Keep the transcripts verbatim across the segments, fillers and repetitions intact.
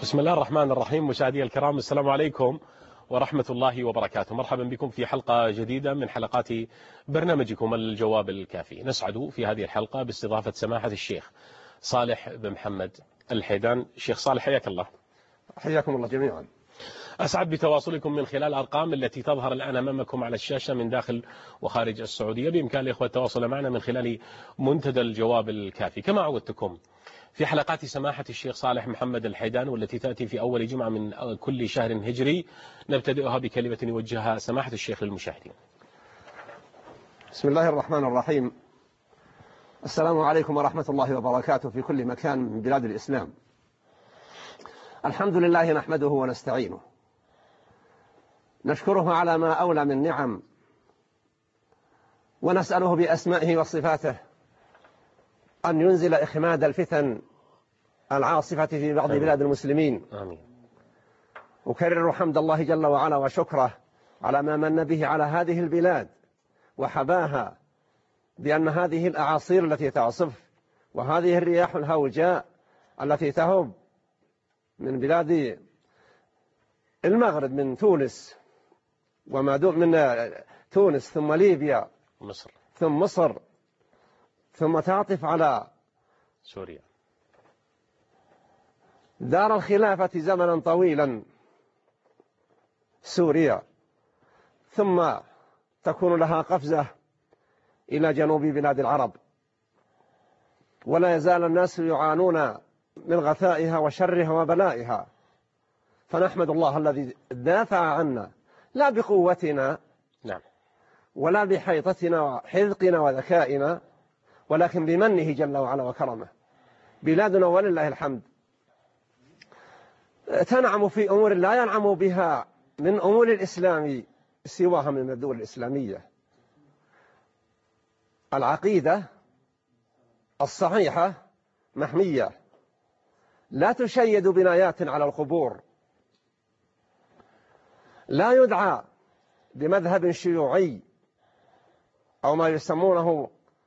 بسم الله الرحمن الرحيم. مشاهدي الكرام، السلام عليكم ورحمة الله وبركاته. مرحبا بكم في حلقة جديدة من حلقات برنامجكم الجواب الكافي. نسعد في هذه الحلقة باستضافة سماحة الشيخ صالح بن محمد الحيدان. الشيخ صالح، حياك الله. حياكم الله جميعا. أسعد بتواصلكم من خلال الأرقام التي تظهر الآن أمامكم على الشاشة من داخل وخارج السعودية. بإمكان الإخوة التواصل معنا من خلال منتدى الجواب الكافي. كما عودتكم في حلقات سماحة الشيخ صالح محمد الحيدان، والتي تأتي في أول جمعة من كل شهر هجري، نبتدئها بكلمة يوجهها سماحة الشيخ للمشاهدين. بسم الله الرحمن الرحيم. السلام عليكم ورحمة الله وبركاته في كل مكان من بلاد الإسلام. الحمد لله نحمده ونستعينه، نشكره على ما أولى من نعم، ونسأله بأسمائه وصفاته أن ينزل إخماد الفتن العاصفة في بعض آمين. بلاد المسلمين. آمين. أكرر حمد الله جل وعلا وشكره على ما من به على هذه البلاد وحباها، بأن هذه الأعاصير التي تعصف وهذه الرياح الهوجاء التي تهب من بلاد المغرب، من تونس وما دون من تونس ثم ليبيا مصر ثم مصر ثم تعطف على سوريا، دار الخلافة زمنا طويلا سوريا، ثم تكون لها قفزة إلى جنوب بلاد العرب، ولا يزال الناس يعانون من غثائها وشرها وبلائها. فنحمد الله الذي دافع عنا، لا بقوتنا نعم، ولا بحيطتنا وحذقنا وذكائنا، ولكن بمنه جل وعلا وكرمه. بلادنا ولله الحمد تنعم في أمور لا ينعم بها من أمور الإسلام سواها من الدول الإسلامية. العقيدة الصحيحة محمية، لا تشيد بنايات على القبور، لا يدعى بمذهب شيوعي أو ما يسمونه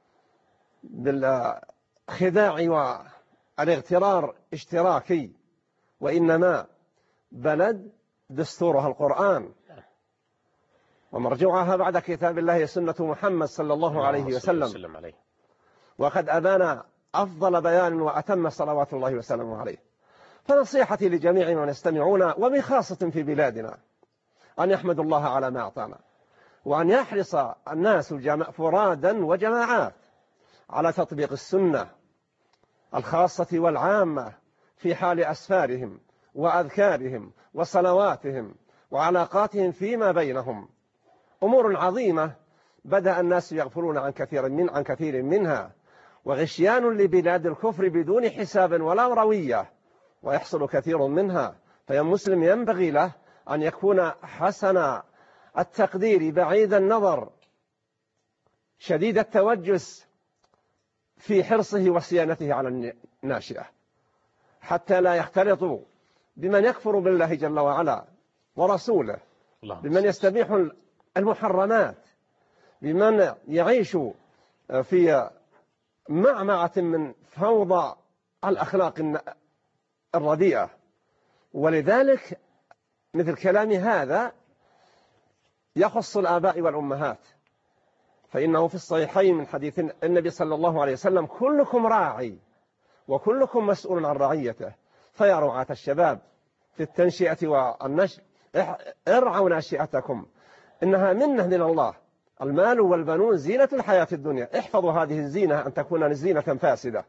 بالخداع والاغترار اشتراكي، وإنما بلد دستورها القرآن، ومرجوعها بعد كتاب الله سنة محمد صلى الله عليه وسلم، وقد أبان أفضل بيان وأتم صلوات الله وسلامه عليه. فنصيحتي لجميع من يستمعون وبخاصة في بلادنا أن يحمدوا الله على ما أعطانا، وأن يحرص الناس فرادا وجماعات على تطبيق السنة الخاصة والعامة في حال أسفارهم وأذكارهم وصلواتهم وعلاقاتهم فيما بينهم. أمور عظيمة بدأ الناس يغفلون عن كثير من عن كثير منها، وغشيان لبلاد الكفر بدون حساب ولا روية، ويحصل كثير منها. فيا مسلم ينبغي له أن يكون حسن التقدير، بعيد النظر، شديد التوجس في حرصه وصيانته على الناشئة، حتى لا يختلطوا بمن يكفر بالله جل وعلا ورسوله، بمن يستبيح المحرمات، بمن يعيش في معمعة من فوضى الأخلاق الرديئة. ولذلك مثل كلام هذا يخص الآباء والأمهات، فإنه في الصحيحين من حديث النبي صلى الله عليه وسلم: كلكم راعي وكلكم مسؤول عن رعيته. فيا رعاة الشباب في التنشئة والنشء، ارعوا ناشئتكم، إنها منة من الله. المال والبنون زينة الحياة الدنيا، احفظوا هذه الزينة أن تكون زينة فاسدة.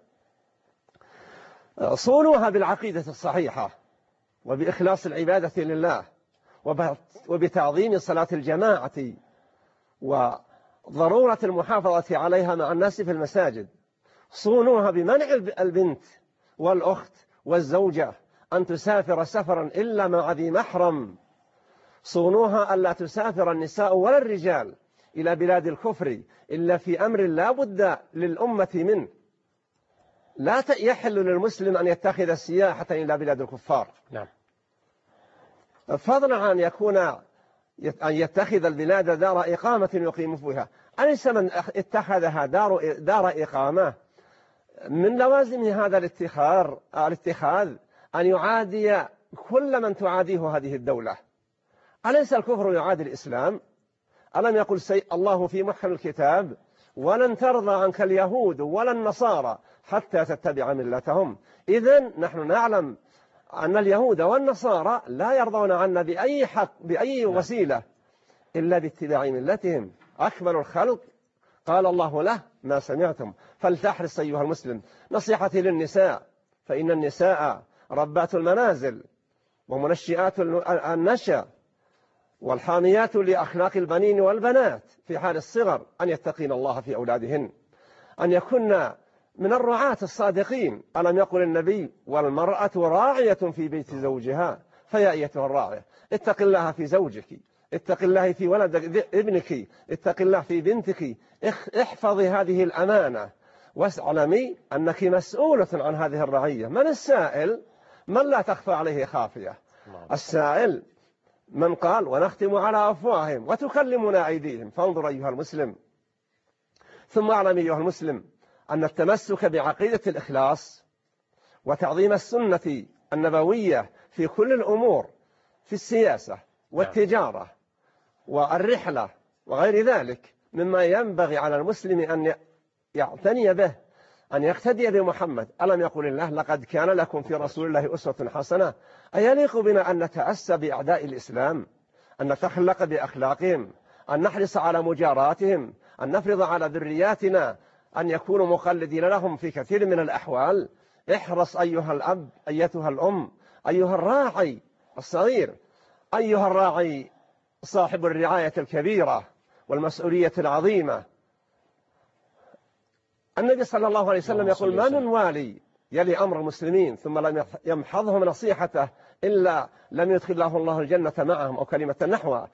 صونوها بالعقيدة الصحيحة وبإخلاص العبادة لله وبتعظيم صلاة الجماعة وضرورة المحافظة عليها مع الناس في المساجد. صونوها بمنع البنت والأخت والزوجة أن تسافر سفرا إلا مع ذي محرم. صونوها ألا تسافر النساء ولا الرجال إلى بلاد الكفر إلا في أمر لا بد للأمة منه. لا يحل للمسلم أن يتخذ السياحة إلى بلاد الكفار، نعم، فضلا عن يكون أن يتخذ البلاد دار إقامة يقيم فيها. أليس من اتخذها دار, دار إقامة من لوازم هذا الاتخاذ الاتخاذ أن يعادي كل من تعاديه هذه الدولة. أليس الكفر يعادي الإسلام؟ ألم يقل سي الله في محكم الكتاب ولن ترضى عنك اليهود ولا النصارى حتى تتبع ملتهم؟ إذن نحن نعلم أن اليهود والنصارى لا يرضون عنا بأي حق بأي وسيلة إلا باتباع ملتهم. أكمل الخلق قال الله له ما سمعتم. فلتحرص أيها المسلم. نصيحتي للنساء، فإن النساء ربات المنازل ومنشئات النشأ والحاميات لأخلاق البنين والبنات في حال الصغر، أن يتقين الله في أولادهن، أن يكن من الرعاة الصادقين. ألم يقل النبي والمرأة راعية في بيت زوجها؟ فيا أيتها الراعية اتق الله في زوجك، اتق الله في ولد ابنك، اتق الله في بنتك، احفظي هذه الأمانة واعلمي أنك مسؤولة عن هذه الرعية. من السائل؟ من لا تخفى عليه خافية. السائل من قال ونختم على أفواههم وتكلمنا أيديهم. فانظر أيها المسلم، ثم اعلم أيها المسلم أن التمسك بعقيدة الإخلاص وتعظيم السنة النبوية في كل الأمور، في السياسة والتجارة والرحلة وغير ذلك، مما ينبغي على المسلم أن يعتني به، أن يقتدي بمحمد. ألم يقل الله لقد كان لكم في رسول الله أسوة حسنة؟ أيليق بنا أن نتأسى بأعداء الإسلام، أن نتخلق بأخلاقهم، أن نحرص على مجاراتهم، أن نفرض على ذرياتنا أن يكونوا مقلدين لهم في كثير من الأحوال؟ احرص أيها الأب، أيتها الأم، أيها الراعي الصغير، أيها الراعي صاحب الرعاية الكبيرة والمسؤولية العظيمة. النبي صلى الله عليه وسلم يقول ما من والي يلي أمر المسلمين ثم لم يمحضهم نصيحته إلا لم يدخل له الله الجنة معهم، أو كلمة نحوها.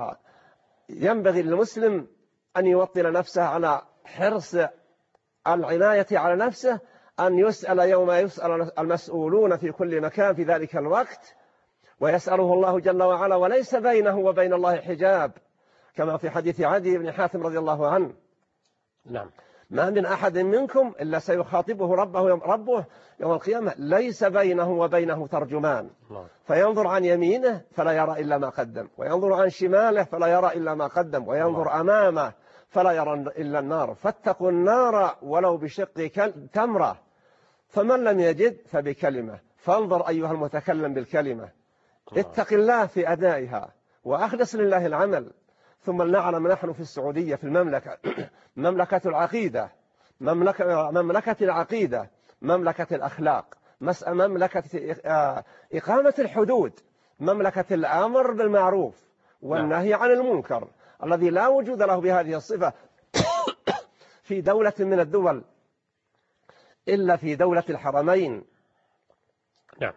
فينبغي للمسلم أن يوطن نفسه على حرص العناية على نفسه، أن يسأل يوم يسأل المسؤولون في كل مكان في ذلك الوقت، ويسأله الله جل وعلا وليس بينه وبين الله حجاب، كما في حديث عدي بن حاتم رضي الله عنه. نعم. ما من أحد منكم إلا سيخاطبه ربه يوم, ربه يوم القيامة ليس بينه وبينه ترجمان، فينظر عن يمينه فلا يرى إلا ما قدم، وينظر عن شماله فلا يرى إلا ما قدم، وينظر أمامه فلا يرى إلا النار. فاتقوا النار ولو بشق تمرة، فمن لم يجد فبكلمة. فانظر أيها المتكلم بالكلمة، اتق الله في أدائها وأخلص لله العمل. ثم لنعلم نحن في السعودية في المملكة مملكة العقيدة، مملكة, مملكة العقيدة، مملكة الأخلاق، مملكة إقامة الحدود، مملكة الأمر بالمعروف والنهي عن المنكر، الذي لا وجود له بهذه الصفة في دولة من الدول إلا في دولة الحرمين. نعم.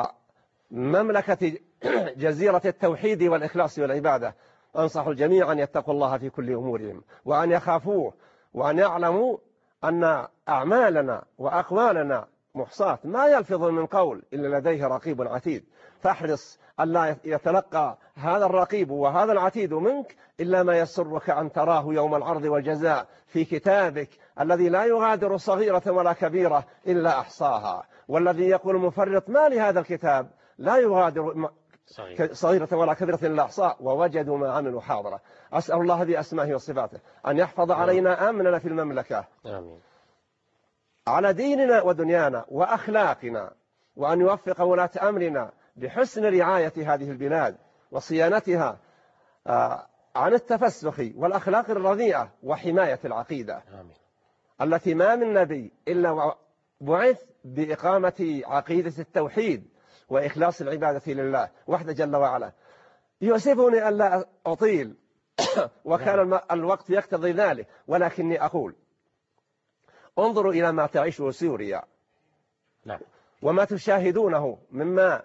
ومملكة جزيرة التوحيد والإخلاص والعبادة. أنصح الجميع أن يتقوا الله في كل أمورهم، وأن يخافوه، وأن يعلموا أن أعمالنا وأقوالنا محصاة، ما يلفظ من قول إلا لديه رقيب عتيد. فاحرص ألا يتلقى هذا الرقيب وهذا العتيد منك إلا ما يسرك أن تراه يوم العرض والجزاء في كتابك الذي لا يغادر صغيرة ولا كبيرة إلا أحصاها، والذي يقول مفرط ما لهذا الكتاب لا يغادر صغيرة ولا كبيرة إلا أحصاها ووجدوا ما عملوا حاضرة. أسأل الله بأسمائه وصفاته أن يحفظ علينا أمننا في المملكة، آمين، على ديننا ودنيانا وأخلاقنا، وأن يوفق ولاة أمرنا بحسن رعاية هذه البلاد وصيانتها عن التفسخ والأخلاق الرديئة وحماية العقيدة، آمين، التي ما من نبي إلا بعث بإقامة عقيدة التوحيد وإخلاص العبادة لله وحده جل وعلا. يؤسفني أن لا أطيل وكان الوقت يقتضي ذلك، ولكني أقول انظروا إلى ما تعيشه سوريا وما تشاهدونه مما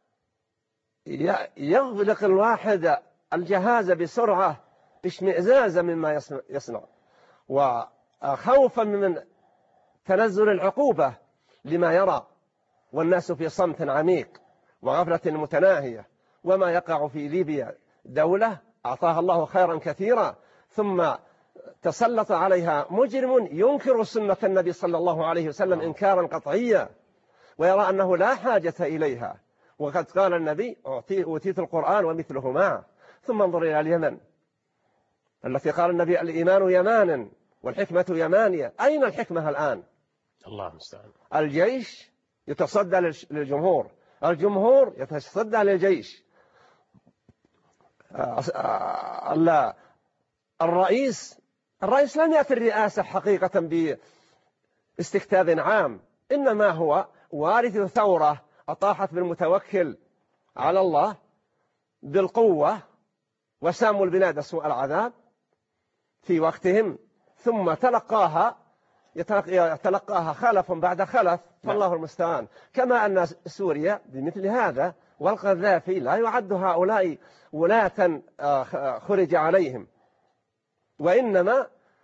يغلق الواحد الجهاز بسرعة اشمئزازا مما يصنع، وخوفا من تنزل العقوبة لما يرى، والناس في صمت عميق وغفلة متناهية. وما يقع في ليبيا دولة أعطاها الله خيرا كثيرا ثم تسلط عليها مجرم ينكر سنة النبي صلى الله عليه وسلم إنكارا قطعيا، ويرى أنه لا حاجة إليها. وقد قال النبي أوتيت القرآن ومثله معه. ثم انظر إلى اليمن التي قال النبي الإيمان يمان والحكمة يمانية. أين الحكمة الآن؟ الله المستعان. الجيش يتصدى للجمهور، الجمهور يتصدى للجيش، الرئيس الرئيس لم يأتي الرئاسة حقيقة باستكتاب عام، إنما هو وارث ثورة أطاحت بالمتوكل على الله بالقوة وساموا البلاد سوء العذاب في وقتهم، ثم تلقاها يتلقاها خلف بعد خلف، فالله المستعان. كما أن سوريا بمثل هذا، والقذافي لا يعد هؤلاء ولاة خرج عليهم، وإنما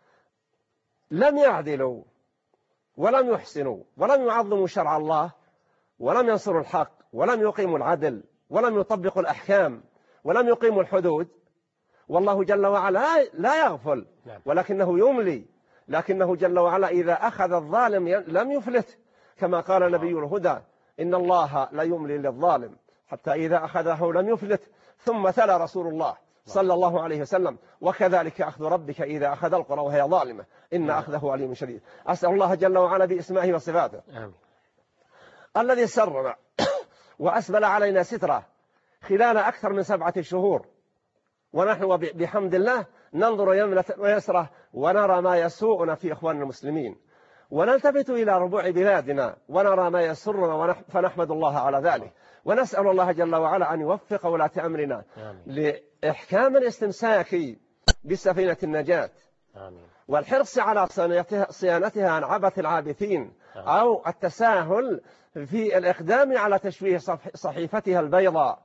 لم يعدلوا ولم يحسنوا ولم يعظموا شرع الله ولم ينصروا الحق ولم يقيموا العدل ولم يطبقوا الأحكام ولم يقيموا الحدود. والله جل وعلا لا يغفل ولكنه يملي، لكنه جل وعلا إذا أخذ الظالم لم يفلت، كما قال نبي الهدى إن الله لا يملي للظالم حتى إذا أخذه لم يفلت. ثم تلا رسول الله صلى الله عليه وسلم وكذلك أخذ ربك إذا أخذ القرى وهي ظالمة إن أخذه عليم شديد. أسأل الله جل وعلا باسمائه وصفاته آمين. الذي سرنا وأسبل علينا ستره خلال أكثر من سبعة شهور، ونحن بحمد الله ننظر يمنة ويسره ونرى ما يسوءنا في إخواننا المسلمين، ونلتفت إلى ربوع بلادنا ونرى ما يسرنا فنحمد الله على ذلك، ونسأل الله جل وعلا أن يوفق ولاة أمرنا لإحكام الاستمساك بسفينة النجاة آمين. والحرص على صيانتها عن عبث العابثين آمين. أو التساهل في الإقدام على تشويه صحيفتها البيضاء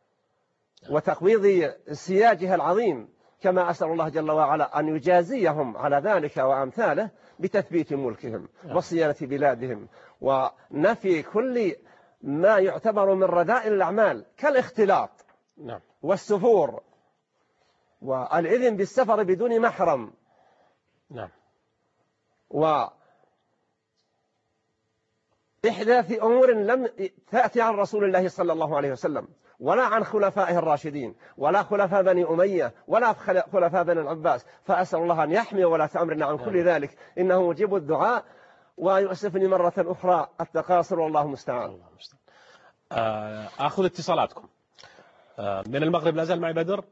وتقويض سياجها العظيم، كما أسأل الله جل وعلا أن يجازيهم على ذلك وأمثاله بتثبيت ملكهم وصيانة بلادهم ونفي كل ما يعتبر من رذائل الأعمال كالاختلاط والسفور والإذن بالسفر بدون محرم نعم وإحداث أمور لم تأتي عن رسول الله صلى الله عليه وسلم ولا عن خلفائه الراشدين ولا خلفاء بني أمية ولا خلفاء بني العباس. فأسأل الله أن يحمي ولا تأمرنا عن كل ذلك إنه مجيب الدعاء. ويؤسفني مرة أخرى التقاصر والله مستعان. أخذ اتصالاتكم من المغرب. لا زال معي بدر.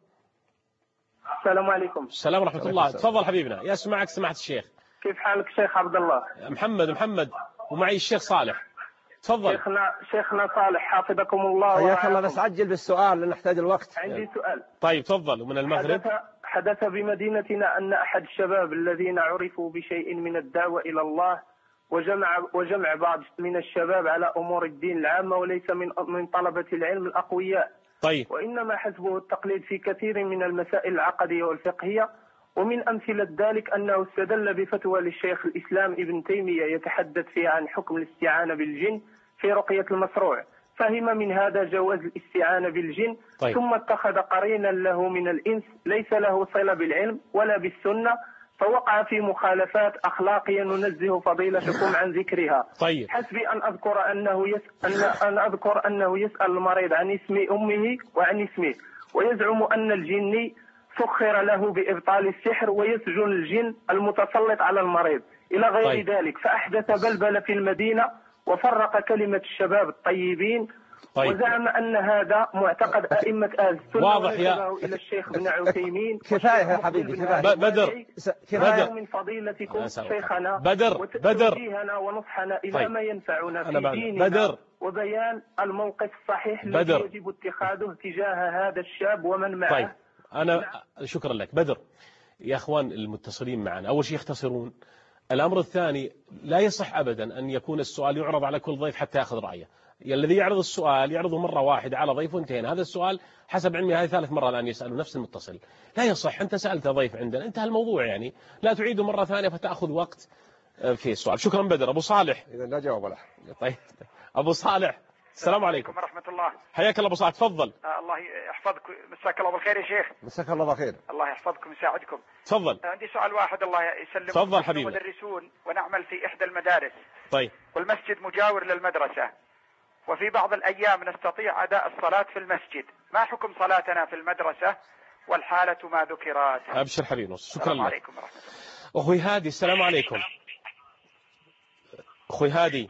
السلام عليكم. السلام ورحمة الله. تفضل حبيبنا. يسمعك سماحة الشيخ. كيف حالك شيخ عبد الله؟ محمد محمد ومعي الشيخ صالح. تفضل. شيخنا شيخنا صالح حفظكم الله. حياك الله. بس عجل بالسؤال لأن نحتاج الوقت. عندي سؤال. طيب تفضل. ومن المغرب. حدث, حدث بمدينتنا أن أحد الشباب الذين عرفوا بشيء من الدعوة إلى الله وجمع وجمع بعض من الشباب على أمور الدين العامة وليس من من طلبة العلم الأقوياء. طيب. وإنما حسبه التقليد في كثير من المسائل العقدية والفقهية. ومن أمثلة ذلك أنه استدل بفتوى للشيخ الإسلام ابن تيمية يتحدث فيها عن حكم الاستعانة بالجن في رقية المصروع، فهم من هذا جواز الاستعانة بالجن. طيب. ثم اتخذ قرينا له من الإنس ليس له صلة بالعلم ولا بالسنة، فوقع في مخالفات أخلاقية ننزه فضيلتكم عن ذكرها. طيب. حسبي أن أذكر أنه يسأل أن, أن أذكر أنه يسأل المريض عن اسم أمه وعن اسمه، ويزعم أن الجني سخر له بإبطال السحر ويسجن الجن المتسلط على المريض إلى غير طيب. ذلك، فأحدث بلبلة في المدينة وفرق كلمة الشباب الطيبين. طيب. وزعم أن هذا معتقد أئمة أهل السنة. واضح يا إلى الشيخ ابن عثيمين. كفاية يا حبيبي كفاية. بدر كفاية من فضيلتكم شيخنا بدر بدر وتوجيهنا ونصحنا إلى طيب. ما ينفعنا في ديننا بدر. وبيان الموقف الصحيح الذي يجب اتخاذه تجاه هذا الشاب ومن معه. طيب. أنا شكرا لك بدر. يا أخوان المتصلين معنا، أول شيء يختصرون. الأمر الثاني، لا يصح أبدا أن يكون السؤال يعرض على كل ضيف حتى يأخذ رأيه. الذي يعرض السؤال يعرضه مرة واحدة على ضيف وانتهينا. هذا السؤال حسب علمي هذه ثالث مرة الآن يسأله نفس المتصل. لا يصح. أنت سألت ضيف عندنا انتهى الموضوع، يعني لا تعيده مرة ثانية فتأخذ وقت في السؤال. شكرا بدر. أبو صالح. إذا لا جواب له. طيب أبو صالح. السلام عليكم ورحمة الله. حياك الله أبو صالح. تفضل. آه الله يحفظك. مساك الله بالخير يا شيخ. مساك الله بالخير. الله يحفظكم ويساعدكم. تفضل. آه عندي سؤال واحد الله يسلمك. تفضل حبيبي. مدرسون ونعمل في إحدى المدارس. طيب. والمسجد مجاور للمدرسة، وفي بعض الأيام نستطيع أداء الصلاة في المسجد، ما حكم صلاتنا في المدرسة والحالة ما ذكرت؟ أبشر حبيبي، شكرا لك. السلام عليكم ورحمة الله. أخوي هادي، السلام عليكم. أخوي هادي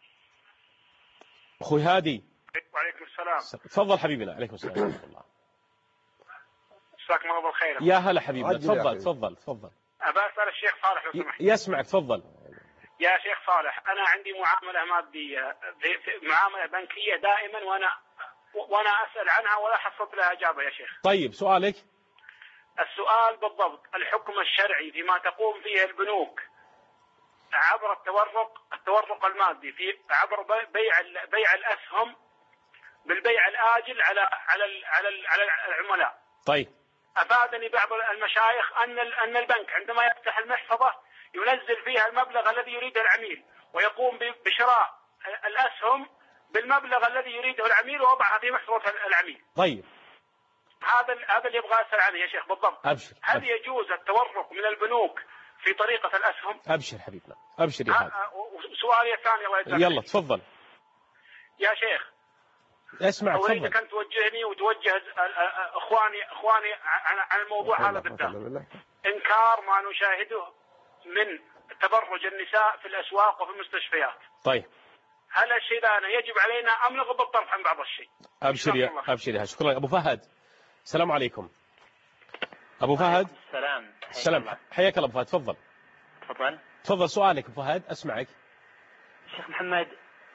أخوي هادي وعليكم السلام. تفضل حبيبنا. عليكم السلام ورحمة الله. مساكم الله بالخير. يا هلا حبيبنا، تفضل تفضل تفضل. أبى أسأل الشيخ صالح لو سمحت. يسمعك، تفضل. يا شيخ صالح، أنا عندي معاملة مادية، معاملة بنكية دائما، وأنا وأنا أسأل عنها ولا حصلت لها إجابة يا شيخ. طيب سؤالك؟ السؤال بالضبط الحكم الشرعي فيما تقوم فيه البنوك عبر التورق التورق المادي، في عبر بيع بيع الأسهم بالبيع الآجل على على على على العملاء. طيب. أفادني بعض المشايخ أن أن البنك عندما يفتح المحفظة ينزل فيها المبلغ الذي يريده العميل، ويقوم بشراء الأسهم بالمبلغ الذي يريده العميل ووضعها في محفظة العميل. طيب. هذا هذا اللي ابغى اسال عنه يا شيخ بالضبط. أبشر. هل أبشر. يجوز التورق من البنوك في طريقة الأسهم؟ أبشر حبيبنا، أبشر يا هذا. سؤالي الثاني الله يجزاك. يلا تفضل يا شيخ. اسمع تفضل. أريدك أن توجهني وتوجه إخواني إخواني عن الموضوع هذا بالذات. إنكار ما نشاهده من تبرج النساء في الأسواق وفي المستشفيات. طيب. هل الشيء ذا يجب علينا أم نغض الطرف عن بعض الشيء؟ أبشر يا أبشر يا شكرا. أبو فهد، السلام عليكم. أبو فهد. السلام. السلام، حياك الله أبو فهد، تفضل. تفضل. تفضل سؤالك أبو فهد، أسمعك. شيخ محمد.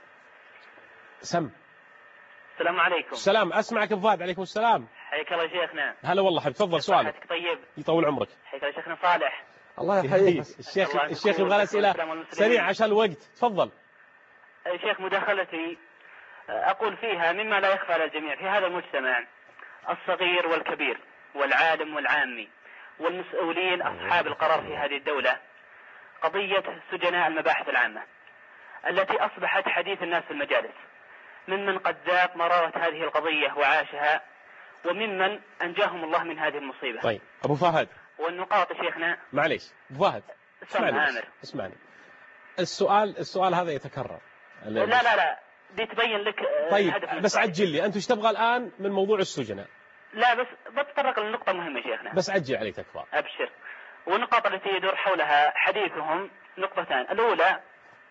سم. السلام عليكم. السلام، أسمعك أبو فهد. عليكم السلام. حياك الله شيخنا. هلا والله حبيبي، تفضل سؤالك. طيب. يطول عمرك. حياك الله شيخنا صالح. الله يحييك. الشيخ الشيخ يبغى أسئلة سريع عشان الوقت، تفضل. شيخ مداخلتي أقول فيها مما لا يخفى على الجميع في هذا المجتمع الصغير والكبير والعالم والعامي والمسؤولين أصحاب القرار في هذه الدولة قضية سجناء المباحث العامة التي أصبحت حديث الناس في المجالس، ممن قد ذاق مرارة هذه القضية وعاشها وممن أنجاهم الله من هذه المصيبة. طيب أبو فهد. والنقاط شيخنا. معليش أبو فهد، اسمعني اسمعني. السؤال السؤال هذا يتكرر. لا لا لا دي تبين لك. طيب بس عجل لي، أنت ايش تبغى الآن من موضوع السجناء؟ لا بس بتطرق لنقطة مهمة شيخنا. بس عجل علي تكفى. أبشر. والنقاط التي يدور حولها حديثهم نقطتان. الأولى،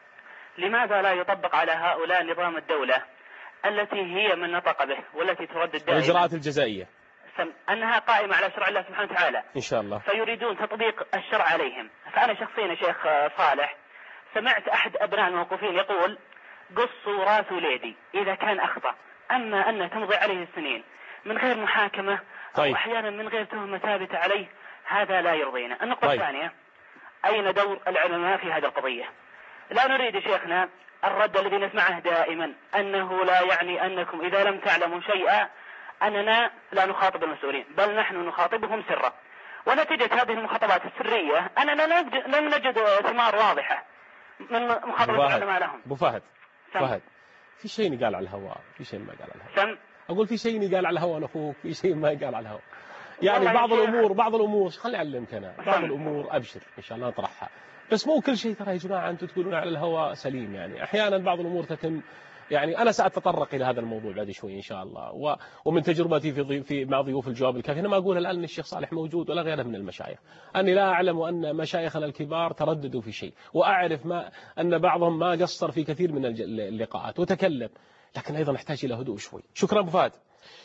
لماذا لا يطبق على هؤلاء نظام الدولة التي هي من نطق به والتي تردد دائما الإجراءات الجزائية أنها قائمة على شرع الله سبحانه وتعالى إن شاء الله، فيريدون تطبيق الشرع عليهم. فأنا شخصيا يا شيخ صالح سمعت أحد أبناء الموقوفين يقول قصوا راس وليدي إذا كان أخطأ، أما أن تمضي عليه السنين من غير محاكمة طيب. أو أحيانا من غير تهمة ثابتة عليه، هذا لا يرضينا. النقطة طيب. الثانية، أين دور العلماء في هذه القضية؟ لا نريد يا شيخنا الرد الذي نسمعه دائما أنه لا يعني أنكم إذا لم تعلموا شيئا أننا لا نخاطب المسؤولين، بل نحن نخاطبهم سرا. ونتيجة هذه المخاطبات السرية أننا لم نجد ثمار واضحة من مخاطبة العلماء لهم. أبو فهد فهد في شيء قال على الهواء، في شيء ما قال على الهواء. سم. أقول في شيء قال على الهواء أخوك، في شيء ما قال على الهواء. يعني بعض الأمور بعض الأمور خلي أعلمك أنا بعض الأمور أبشر إن شاء الله نطرحها، بس مو كل شيء ترى يا جماعة أنتم تقولون على الهواء سليم. يعني أحيانا بعض الأمور تتم، يعني أنا سأتطرق إلى هذا الموضوع بعد شوي إن شاء الله، و... ومن تجربتي في, ضي... في مع ضيوف الجواب الكافي. أنا ما أقول الآن أن الشيخ صالح موجود ولا غيره من المشايخ، أني لا أعلم أن مشايخنا الكبار ترددوا في شيء، وأعرف ما أن بعضهم ما قصر في كثير من اللقاءات وتكلم، لكن أيضا نحتاج إلى هدوء شوي. شكرا أبو فهد.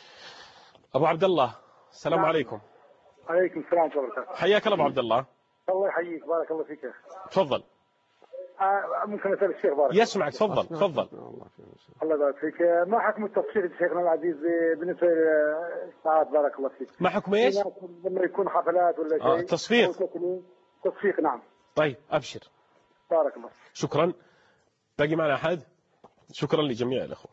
أبو عبد الله، السلام نعم. عليكم. عليكم السلام ورحمة الله وبركاته. حياك الله أبو عبد الله. الله يحييك، بارك الله فيك. تفضل. آه ممكن أسأل الشيخ بارك يسمعك، تفضل تفضل. الله يبارك فيك. ما حكم التصفيق شيخنا العزيز بالنسبة للساعات بارك الله فيك؟ ما حكم ايش؟ لما يكون حفلات ولا شيء. آه تصفيق. تصفيق نعم. طيب أبشر. بارك الله. شكرا. باقي معنا أحد؟ شكرا لجميع الأخوة.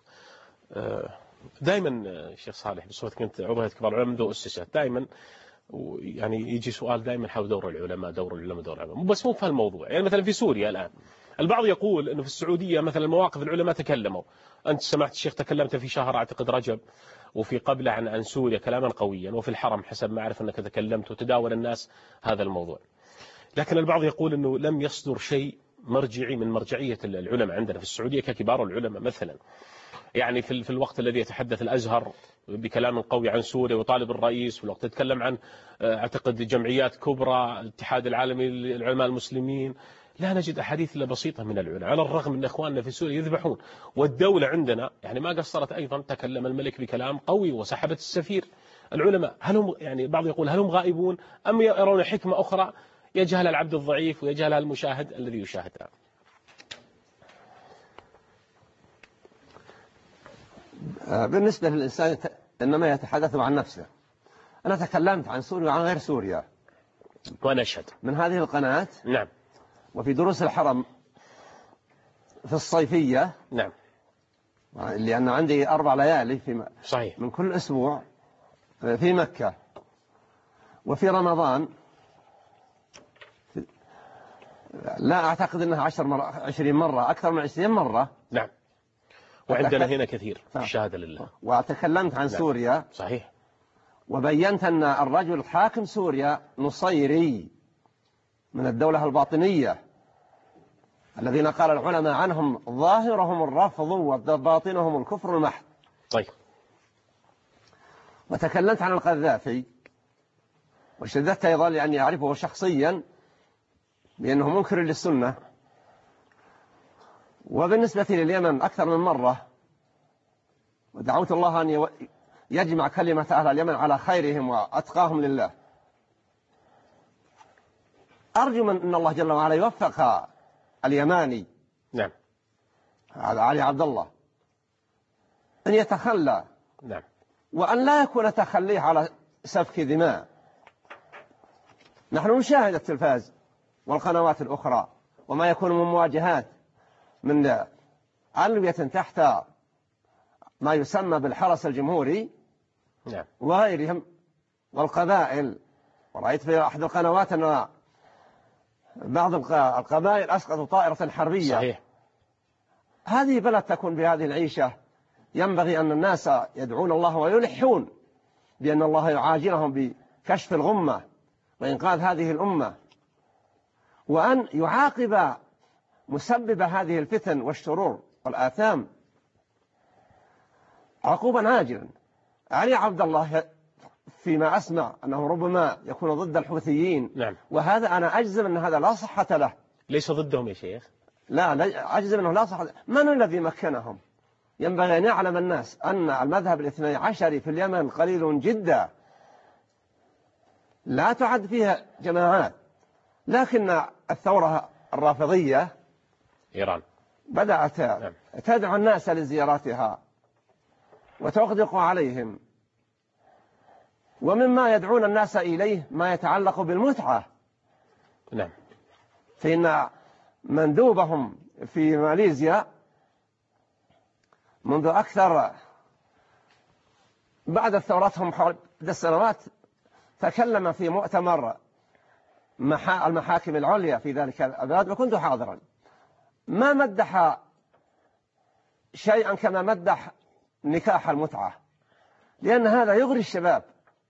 دائما الشيخ صالح بصفتك كنت عضو هيئة كبار العلماء منذ أسست، دائما يعني يجي سؤال دائما حول دور العلماء دور العلماء دور العلماء، بس مو في هالموضوع. يعني مثلا في سوريا الآن البعض يقول أنه في السعودية مثلا مواقف العلماء تكلموا، أنت سمعت الشيخ تكلمت في شهر أعتقد رجب وفي قبله عن عن سوريا كلاما قويا، وفي الحرم حسب ما أعرف أنك تكلمت وتداول الناس هذا الموضوع. لكن البعض يقول أنه لم يصدر شيء مرجعي من مرجعية العلماء عندنا في السعودية ككبار العلماء مثلا. يعني في الوقت الذي يتحدث الأزهر بكلام قوي عن سوريا وطالب الرئيس، في الوقت يتكلم عن أعتقد جمعيات كبرى، الاتحاد العالمي للعلماء المسلمين، لا نجد أحاديث إلا بسيطة من العلماء، على الرغم من إخواننا في سوريا يذبحون. والدولة عندنا يعني ما قصرت أيضا، تكلم الملك بكلام قوي وسحبت السفير. العلماء هل هم يعني بعض يقول هل هم غائبون أم يرون حكمة أخرى يجهل العبد الضعيف ويجهل المشاهد الذي يشاهدها؟ بالنسبة للإنسان إنما يتحدث عن نفسه. أنا تكلمت عن سوريا وعن غير سوريا وأنا أشهد من هذه القناة. نعم. وفي دروس الحرم في الصيفية. نعم. لأن عندي أربع ليالي في صحيح من كل أسبوع في مكة. وفي رمضان لا أعتقد أنها عشر مرة عشرين مرة أكثر من عشرين مرة. نعم. وعندنا هنا كثير الشهادة لله. وتكلمت عن نعم. سوريا. صحيح. وبينت أن الرجل حاكم سوريا نصيري من الدولة الباطنية الذين قال العلماء عنهم ظاهرهم الرفض وباطنهم الكفر المحض. طيب. وتكلمت عن القذافي وشددت أيضا لأني أعرفه شخصيا بأنه منكر للسنة. وبالنسبة لليمن أكثر من مرة ودعوت الله أن يجمع كلمة أهل اليمن على خيرهم وأتقاهم لله. أرجو من أن الله جل وعلا يوفق اليماني نعم علي عبد الله أن يتخلى. نعم. وأن لا يكون تخليه على سفك دماء. نحن نشاهد التلفاز والقنوات الأخرى وما يكون من مواجهات من علوية تحت ما يسمى بالحرس الجمهوري نعم. وغيرهم والقبائل. ورأيت في أحد القنوات أن بعض القبائل أسقطوا طائرة حربية. صحيح. هذه بلد تكون بهذه العيشة ينبغي أن الناس يدعون الله ويلحون بأن الله يعاجلهم بكشف الغمة وإنقاذ هذه الأمة، وأن يعاقب مسبب هذه الفتن والشرور والآثام عقوبا عاجلا. علي عبد الله فيما أسمع أنه ربما يكون ضد الحوثيين. نعم. وهذا أنا أجزم أن هذا لا صحة له. ليس ضدهم يا شيخ. لا, لا أجزم أنه لا صحة. من الذي مكنهم؟ ينبغي أن يعلم الناس أن المذهب الاثني عشري في اليمن قليل جدا لا تعد فيها جماعات. لكن الثورة الرافضية إيران بدأت نعم. تدعو الناس لزياراتها وتغدق عليهم. ومما يدعون الناس إليه ما يتعلق بالمتعة. نعم. فإن مندوبهم في ماليزيا منذ أكثر بعد ثورتهم حول السنوات تكلم في مؤتمر المحاكم العليا في ذلك البلد وكنت حاضرا. ما مدح شيئا كما مدح نكاح المتعة، لأن هذا يغري الشباب.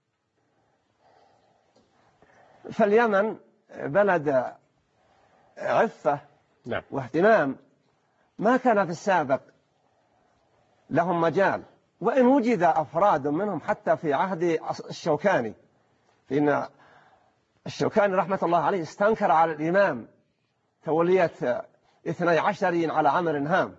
فاليمن بلد عفة نعم. واهتمام ما كان في السابق لهم مجال. وإن وجد أفراد منهم حتى في عهد الشوكاني، فإن الشوكاني رحمة الله عليه استنكر على الإمام تولية اثني عشرين على عمر هام،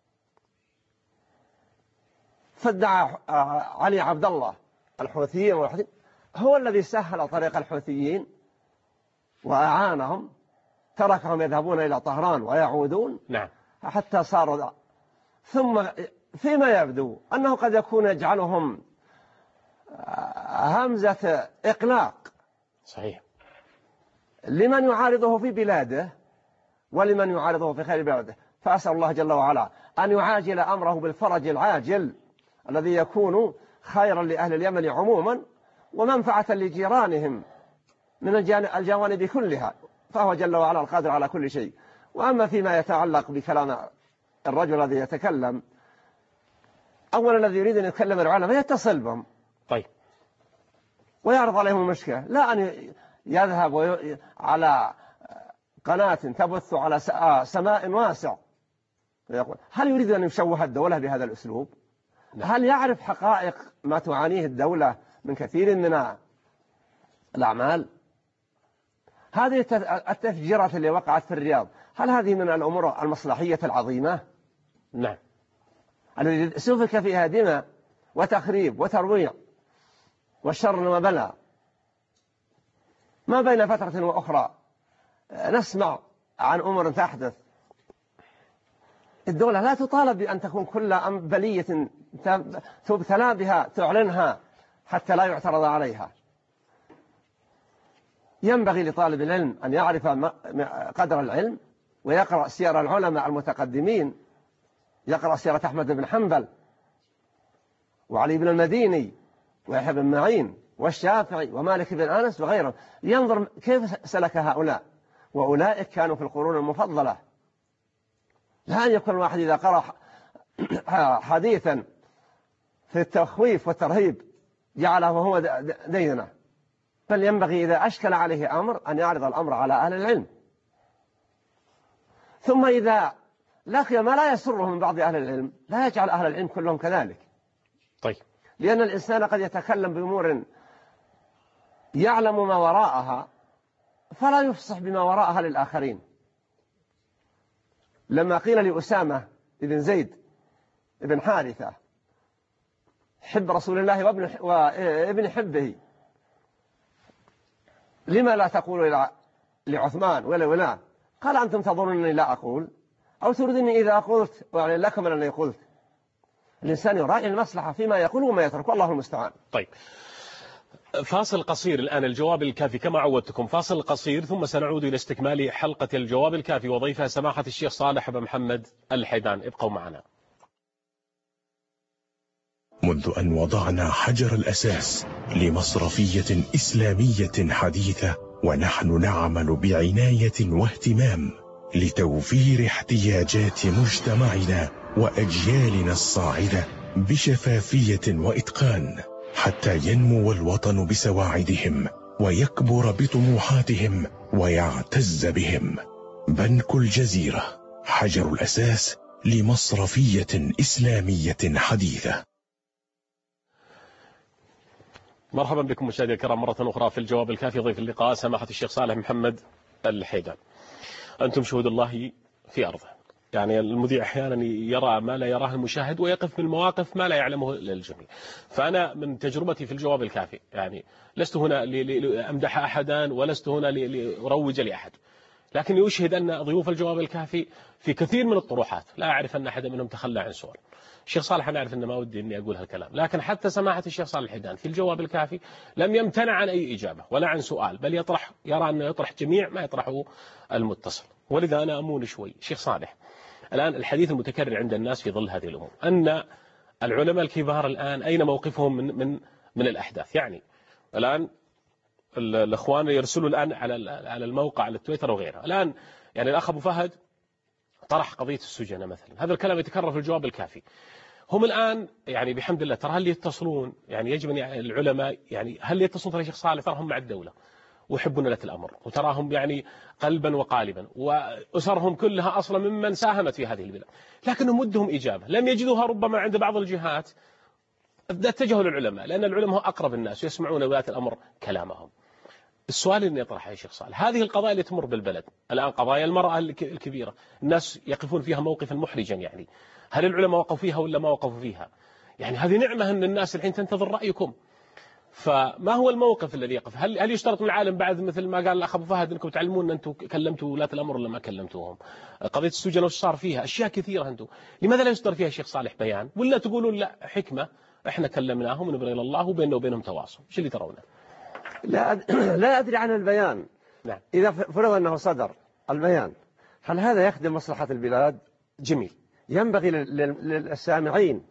فادعى علي عبد الله الحوثيين والحوثيين هو الذي سهل طريق الحوثيين وأعانهم، تركهم يذهبون إلى طهران ويعودون نعم. حتى صاروا. ثم فيما يبدو أنه قد يكون يجعلهم همزة إقلاق صحيح لمن يعارضه في بلاده ولمن يعارضه في خير بلاده. فأسأل الله جل وعلا أن يعاجل أمره بالفرج العاجل الذي يكون خيرا لأهل اليمن عموما ومنفعة لجيرانهم من الجوانب كلها، فهو جل وعلا القادر على كل شيء. وأما فيما يتعلق بكلام الرجل الذي يتكلم، أولا الذي يريد أن يتكلم العلماء يتصل بهم طيب ويعرض عليهم المشكلة، لا أن يذهب على قناة تبث على سماء واسع ويقول هل يريد أن يشوه الدولة بهذا الأسلوب؟ هل يعرف حقائق ما تعانيه الدولة من كثير من الأعمال؟ هذه التفجيرات اللي وقعت في الرياض هل هذه من الأمور المصلحية العظيمة؟ نعم. التي سفك فيها دماء وتخريب وترويع والشر وبلاء. ما بين فترة وأخرى نسمع عن أمور تحدث. الدولة لا تطالب بأن تكون كل بلية تبتلى بها تعلنها حتى لا يعترض عليها. ينبغي لطالب العلم أن يعرف قدر العلم ويقرأ سير العلماء المتقدمين، يقرأ سيرة أحمد بن حنبل وعلي بن المديني ويحيى بن معين والشافعي ومالك بن أنس وغيرهم، ينظر كيف سلك هؤلاء، وأولئك كانوا في القرون المفضلة. لا أن يكون الواحد إذا قرأ حديثا في التخويف والترهيب جعله هو دينه، بل ينبغي إذا أشكل عليه أمر أن يعرض الأمر على أهل العلم، ثم إذا لقي ما لا يسره من بعض أهل العلم لا يجعل أهل العلم كلهم كذلك. طيب. لأن الإنسان قد يتكلم بأمور يعلم ما وراءها فلا يفصح بما وراءها للآخرين. لما قيل لأسامة ابن زيد ابن حارثة حب رسول الله وابن, وابن حبه لما لا تقول لعثمان ولا ولا؟ قال أنتم تظنونني لا أقول أو تريدني إذا قلت وأعلن لكم أنني قلت. الإنسان يراعي المصلحة فيما يقول وما يترك، والله المستعان. طيب، فاصل قصير الآن، الجواب الكافي كما عودتكم، فاصل قصير ثم سنعود إلى استكمال حلقة الجواب الكافي وضيفها سماحة الشيخ صالح بن محمد الحيدان. ابقوا معنا. منذ أن وضعنا حجر الأساس لمصرفية إسلامية حديثة ونحن نعمل بعناية واهتمام لتوفير احتياجات مجتمعنا وأجيالنا الصاعدة بشفافية وإتقان حتى ينمو الوطن بسواعدهم ويكبر بطموحاتهم ويعتز بهم. بنك الجزيرة، حجر الأساس لمصرفية إسلامية حديثة. مرحبا بكم مشاهدينا الكرام مرة أخرى في الجواب الكافي. ضيف اللقاء سماحة الشيخ صالح محمد الحيدان. أنتم شهود الله في أرضه، يعني المذيع أحيانا يرى ما لا يراه المشاهد ويقف من مواقف ما لا يعلمه للجميع. فأنا من تجربتي في الجواب الكافي يعني لست هنا لأمدح أحدا ولست هنا لأروج لأحد، لكن أشهد أن ضيوف الجواب الكافي في كثير من الطروحات لا أعرف أن أحد منهم تخلى عن سؤال. الشيخ صالح أنا أعرف أن ما ودي أني أقول هالكلام، لكن حتى سماحة الشيخ صالح الحيدان في الجواب الكافي لم يمتنع عن أي إجابة ولا عن سؤال، بل يطرح يرى أنه يطرح جميع ما يطرحه المتصل. ولذا أنا أمون شوي. الشيخ صالح، الآن الحديث المتكرر عند الناس في ظل هذه الأمور أن العلماء الكبار الآن أين موقفهم من من من الأحداث؟ يعني الآن الأخوان يرسلوا الآن على على الموقع على التويتر وغيرها. الآن يعني الأخ أبو فهد طرح قضية السجنة مثلا، هذا الكلام يتكرر في الجواب الكافي. هم الآن يعني بحمد الله ترى هل يتصلون، يعني يجب أن يعني العلماء يعني هل يتصلون ترى الشيخ صالح تراهم مع الدولة ويحبون لة الأمر وتراهم يعني قلبا وقالبا وأسرهم كلها أصلا ممن ساهمت في هذه البلاد، لكنهم ودهم إجابة لم يجدوها ربما عند بعض الجهات. اتجهوا للعلماء لأن العلماء أقرب الناس ويسمعون ولاة الأمر كلامهم. السؤال اللي يطرحه يا شيخ صالح، هذه القضايا اللي تمر بالبلد الآن قضايا المرأة الكبيرة الناس يقفون فيها موقفا محرجا، يعني هل العلماء وقفوا فيها ولا ما وقفوا فيها؟ يعني هذه نعمة أن الناس الحين تنتظر رأيكم. فما هو الموقف الذي يقف؟ هل هل يشترط من العالم بعد مثل ما قال الأخ أبو فهد أنكم تعلمون أن أنتم كلمتوا ولاة الأمر ولا ما كلمتوهم؟ قضية السجن وش صار فيها؟ أشياء كثيرة أنتم لماذا لا يصدر فيها الشيخ صالح بيان؟ ولا تقولون لا حكمة إحنا كلمناهم ونبغي إلى الله وبيننا وبينهم تواصل؟ إيش اللي ترونه؟ لا أد... لا أدري عن البيان. نعم. إذا فرض أنه صدر البيان هل هذا يخدم مصلحة البلاد؟ جميل. ينبغي للسامعين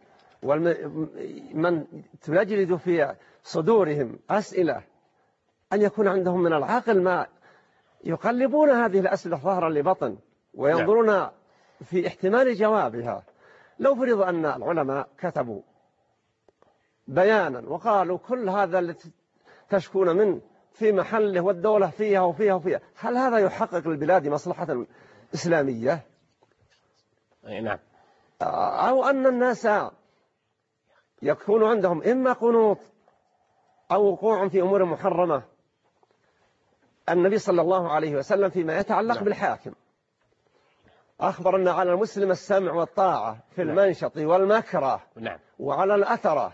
ومن تجلد في صدورهم أسئلة أن يكون عندهم من العقل ما يقلبون هذه الأسئلة ظهرا لبطن وينظرون نعم. في احتمال جوابها. لو فرض أن العلماء كتبوا بيانا وقالوا كل هذا اللي تشكون منه في محله والدولة فيها وفيها وفيها، هل هذا يحقق للبلاد مصلحة إسلامية؟ نعم. أو أن الناس يكون عندهم إما قنوط أو وقوع في أمور محرمة. النبي صلى الله عليه وسلم فيما يتعلق نعم. بالحاكم أخبر أن على المسلم السمع والطاعة في نعم. المنشط والمكره نعم. وعلى الأثرة.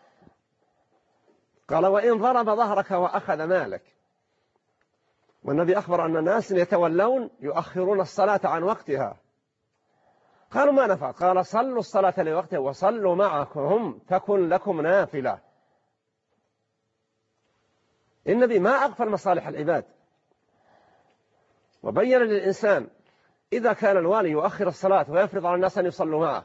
قال وإن ضرب ظهرك وأخذ مالك. والنبي أخبر أن الناس يتولون يؤخرون الصلاة عن وقتها. قالوا ما نفعل؟ قال صلوا الصلاة لوقتها وصلوا معكم تكن لكم نافلة. النبي ما أغفل مصالح العباد، وبين للإنسان إذا كان الوالي يؤخر الصلاة ويفرض على الناس أن يصلوا معه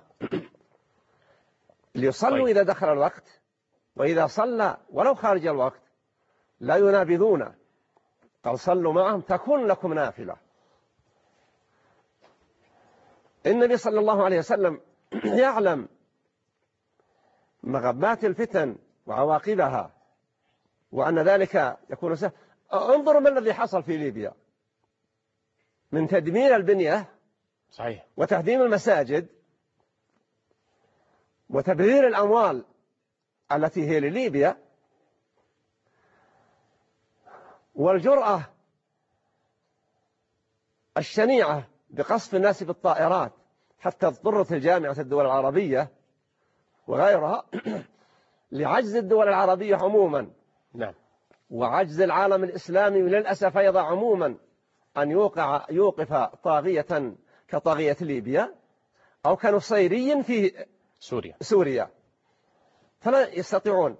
ليصلوا إذا دخل الوقت، وإذا صلى ولو خارج الوقت لا ينابذون. قال صلوا معهم تكن لكم نافلة. النبي صلى الله عليه وسلم يعلم مغبات الفتن وعواقبها، وأن ذلك يكون سهل. انظروا ما الذي حصل في ليبيا من تدمير البنية صحيح وتهديم المساجد وتبذير الأموال التي هي لليبيا، والجرأة الشنيعة بقصف الناس بالطائرات حتى اضطرت الجامعة الدول العربية وغيرها لعجز الدول العربية عموما نعم. وعجز العالم الإسلامي للأسف أيضا عموما أن يوقع يوقف طاغية كطاغية ليبيا أو كنصيري في سوريا سوريا فلا يستطيعون،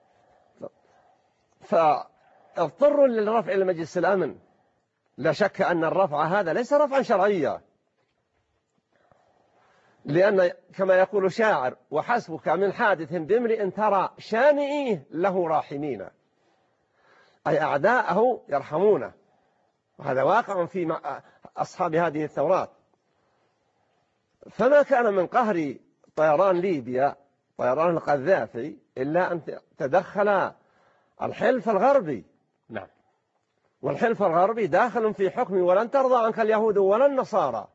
فاضطروا للرفع إلى مجلس الأمن. لا شك أن الرفع هذا ليس رفعا شرعيا، لأن كما يقول شاعر وحسبك من حادث بامرئ ترى شانئيه له راحمين، أي أعداءه يرحمونه، وهذا واقع في أصحاب هذه الثورات. فما كان من قهر طيران ليبيا طيران القذافي إلا أن تدخل الحلف الغربي. نعم. والحلف الغربي داخل في حكم ولن ترضى عنك اليهود ولا النصارى،